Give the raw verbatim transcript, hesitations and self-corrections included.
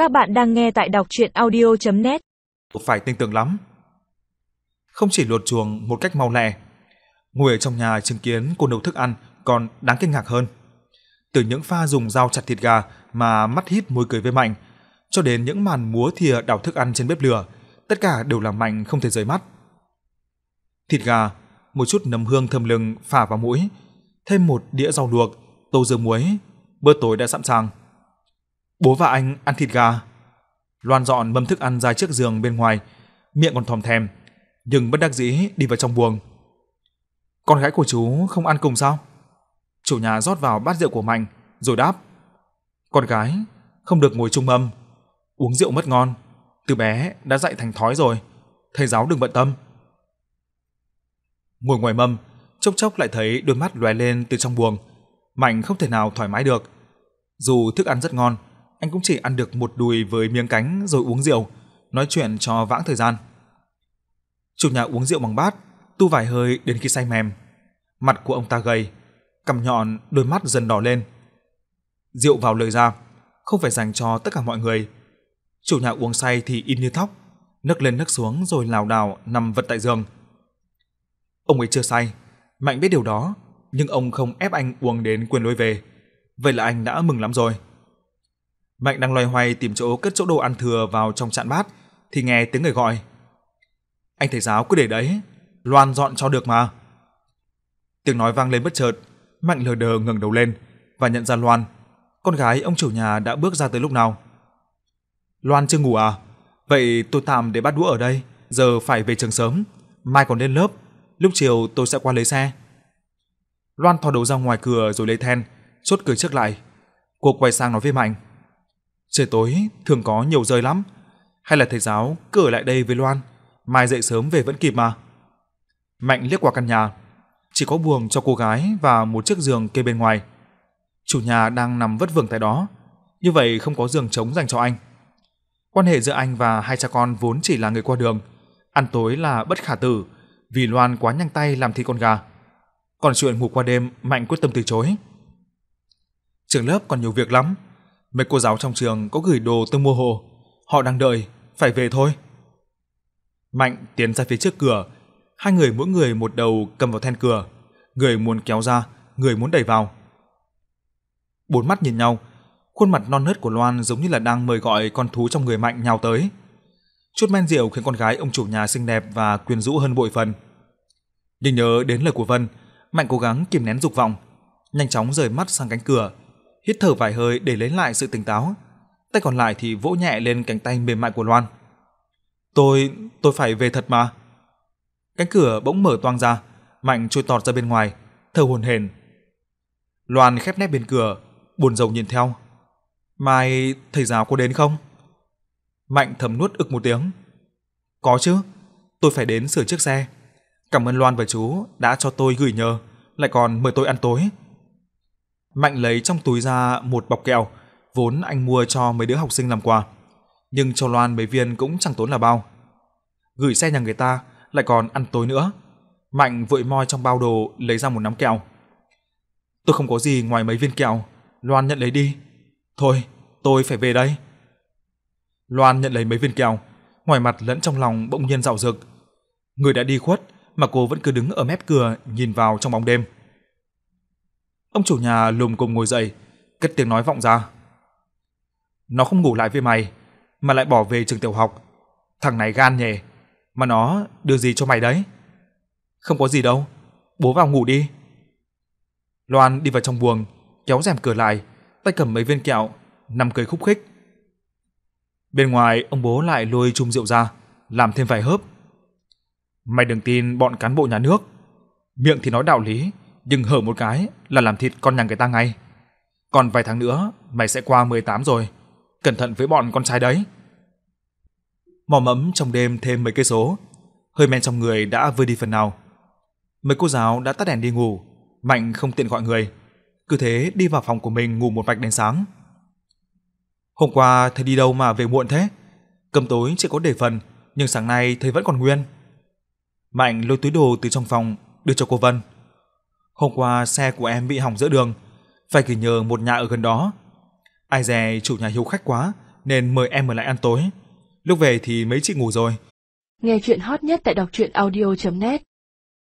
Các bạn đang nghe tại đọc truyện audio chấm net. Phải tinh tường lắm. Không chỉ lột chuồng một cách mau lẹ, ngồi ở trong nhà chứng kiến cô nấu thức ăn còn đáng kinh ngạc hơn. Từ những pha dùng dao chặt thịt gà mà mắt hít môi cười với Mạnh, cho đến những màn múa thìa đảo thức ăn trên bếp lửa, tất cả đều làm Mạnh không thể rời mắt. Thịt gà, một chút nấm hương thơm lừng phả vào mũi, thêm một đĩa rau luộc, tô dưa muối, bữa tối đã sẵn sàng. Bố và anh ăn thịt gà. Loan dọn mâm thức ăn ra trước giường bên ngoài, miệng còn thòm thèm, nhưng bất đắc dĩ đi vào trong buồng. Con gái của chú không ăn cùng sao? Chủ nhà rót vào bát rượu của Mạnh, rồi đáp: Con gái không được ngồi chung mâm, uống rượu mất ngon, từ bé đã dạy thành thói rồi, thầy giáo đừng bận tâm. Ngồi ngoài mâm, chốc chốc lại thấy đôi mắt lóe lên từ trong buồng. Mạnh không thể nào thoải mái được. Dù thức ăn rất ngon, anh cũng chỉ ăn được một đùi với miếng cánh rồi uống rượu, nói chuyện cho vãng thời gian. Chủ nhà uống rượu bằng bát, tu vài hơi đến khi say mềm. Mặt của ông ta gầy, cằm nhọn, đôi mắt dần đỏ lên. Rượu vào lời ra, không phải dành cho tất cả mọi người. Chủ nhà uống say thì im như thóc, nấc lên nấc xuống rồi lảo đảo nằm vật tại giường. Ông ấy chưa say, Mạnh biết điều đó, nhưng ông không ép anh uống đến quên lối về. Vậy là anh đã mừng lắm rồi. Mạnh đang loay hoay tìm chỗ cất chỗ đồ ăn thừa vào trong chạn bát thì nghe tiếng người gọi: Anh thầy giáo cứ để đấy, Loan dọn cho được mà. Tiếng nói vang lên bất chợt. Mạnh lờ đờ ngẩng đầu lên và nhận ra Loan, con gái ông chủ nhà đã bước ra tới lúc nào. Loan chưa ngủ à? Vậy tôi tạm để bát đũa ở đây, giờ phải về trường sớm, mai còn lên lớp, lúc chiều tôi sẽ qua lấy xe. Loan thò đầu ra ngoài cửa rồi lấy then, chốt cửa trước lại. Cô quay sang nói với Mạnh: Trời tối thường có nhiều rơi lắm, hay là thầy giáo cứ ở lại đây với Loan, mai dậy sớm về vẫn kịp mà. Mạnh liếc qua căn nhà, chỉ có buồng cho cô gái và một chiếc giường kê bên ngoài. Chủ nhà đang nằm vất vưởng tại đó, như vậy không có giường trống dành cho anh. Quan hệ giữa anh và hai cha con vốn chỉ là người qua đường, ăn tối là bất khả tử vì Loan quá nhanh tay làm thịt con gà. Còn chuyện ngủ qua đêm, Mạnh quyết tâm từ chối. Trường lớp còn nhiều việc lắm, mấy cô giáo trong trường có gửi đồ tôi mua hộ, họ đang đợi, phải về thôi. Mạnh tiến ra phía trước cửa, hai người mỗi người một đầu cầm vào then cửa, người muốn kéo ra, người muốn đẩy vào. Bốn mắt nhìn nhau, khuôn mặt non nớt của Loan giống như là đang mời gọi con thú trong người Mạnh nhào tới. Chút men rượu khiến con gái ông chủ nhà xinh đẹp và quyến rũ hơn bội phần. Nhưng nhớ đến lời của Vân, Mạnh cố gắng kìm nén dục vọng, nhanh chóng rời mắt sang cánh cửa, hít thở vài hơi để lấy lại sự tỉnh táo. Tay còn lại thì vỗ nhẹ lên cánh tay mềm mại của Loan. Tôi, tôi phải về thật mà. Cánh cửa bỗng mở toang ra, Mạnh trôi tọt ra bên ngoài, thở hổn hển. Loan khép nép bên cửa, buồn rầu nhìn theo. Mai thầy giáo có đến không? Mạnh thầm nuốt ực một tiếng. Có chứ, tôi phải đến sửa chiếc xe. Cảm ơn Loan và chú đã cho tôi gửi nhờ, lại còn mời tôi ăn tối. Mạnh lấy trong túi ra một bọc kẹo, vốn anh mua cho mấy đứa học sinh làm quà, nhưng cho Loan mấy viên cũng chẳng tốn là bao. Gửi xe nhà người ta lại còn ăn tối nữa. Mạnh vội moi trong bao đồ lấy ra một nắm kẹo. Tôi không có gì ngoài mấy viên kẹo, Loan nhận lấy đi. Thôi, tôi phải về đây. Loan nhận lấy mấy viên kẹo, ngoài mặt lẫn trong lòng bỗng nhiên dạo dực. Người đã đi khuất mà cô vẫn cứ đứng ở mép cửa nhìn vào trong bóng đêm. Ông chủ nhà lùm cùm ngồi dậy, cất tiếng nói vọng ra. Nó không ngủ lại với mày, mà lại bỏ về trường tiểu học. Thằng này gan nhỉ, mà nó đưa gì cho mày đấy? Không có gì đâu, bố vào ngủ đi. Loan đi vào trong buồng, kéo rèm cửa lại, tay cầm mấy viên kẹo, nằm cười khúc khích. Bên ngoài ông bố lại lôi chum rượu ra, làm thêm vài hớp. Mày đừng tin bọn cán bộ nhà nước, miệng thì nói đạo lý, nhưng hở một cái là làm thịt con nhà người ta ngay. Còn vài tháng nữa mày sẽ qua mười tám rồi, cẩn thận với bọn con trai đấy. Mò mẫm trong đêm thêm mấy cây số, hơi men trong người đã vơi đi phần nào. Mấy cô giáo đã tắt đèn đi ngủ, Mạnh không tiện gọi người, cứ thế đi vào phòng của mình ngủ một mạch đến sáng. Hôm qua thầy đi đâu mà về muộn thế? Cơm tối chỉ có để phần, nhưng sáng nay thầy vẫn còn nguyên. Mạnh lôi túi đồ từ trong phòng đưa cho cô Vân. Hôm qua xe của em bị hỏng giữa đường, phải gửi nhờ một nhà ở gần đó. Ai dè chủ nhà hiếu khách quá nên mời em ở lại ăn tối. Lúc về thì mấy chị ngủ rồi. Nghe chuyện hot nhất tại đọc truyện audio chấm net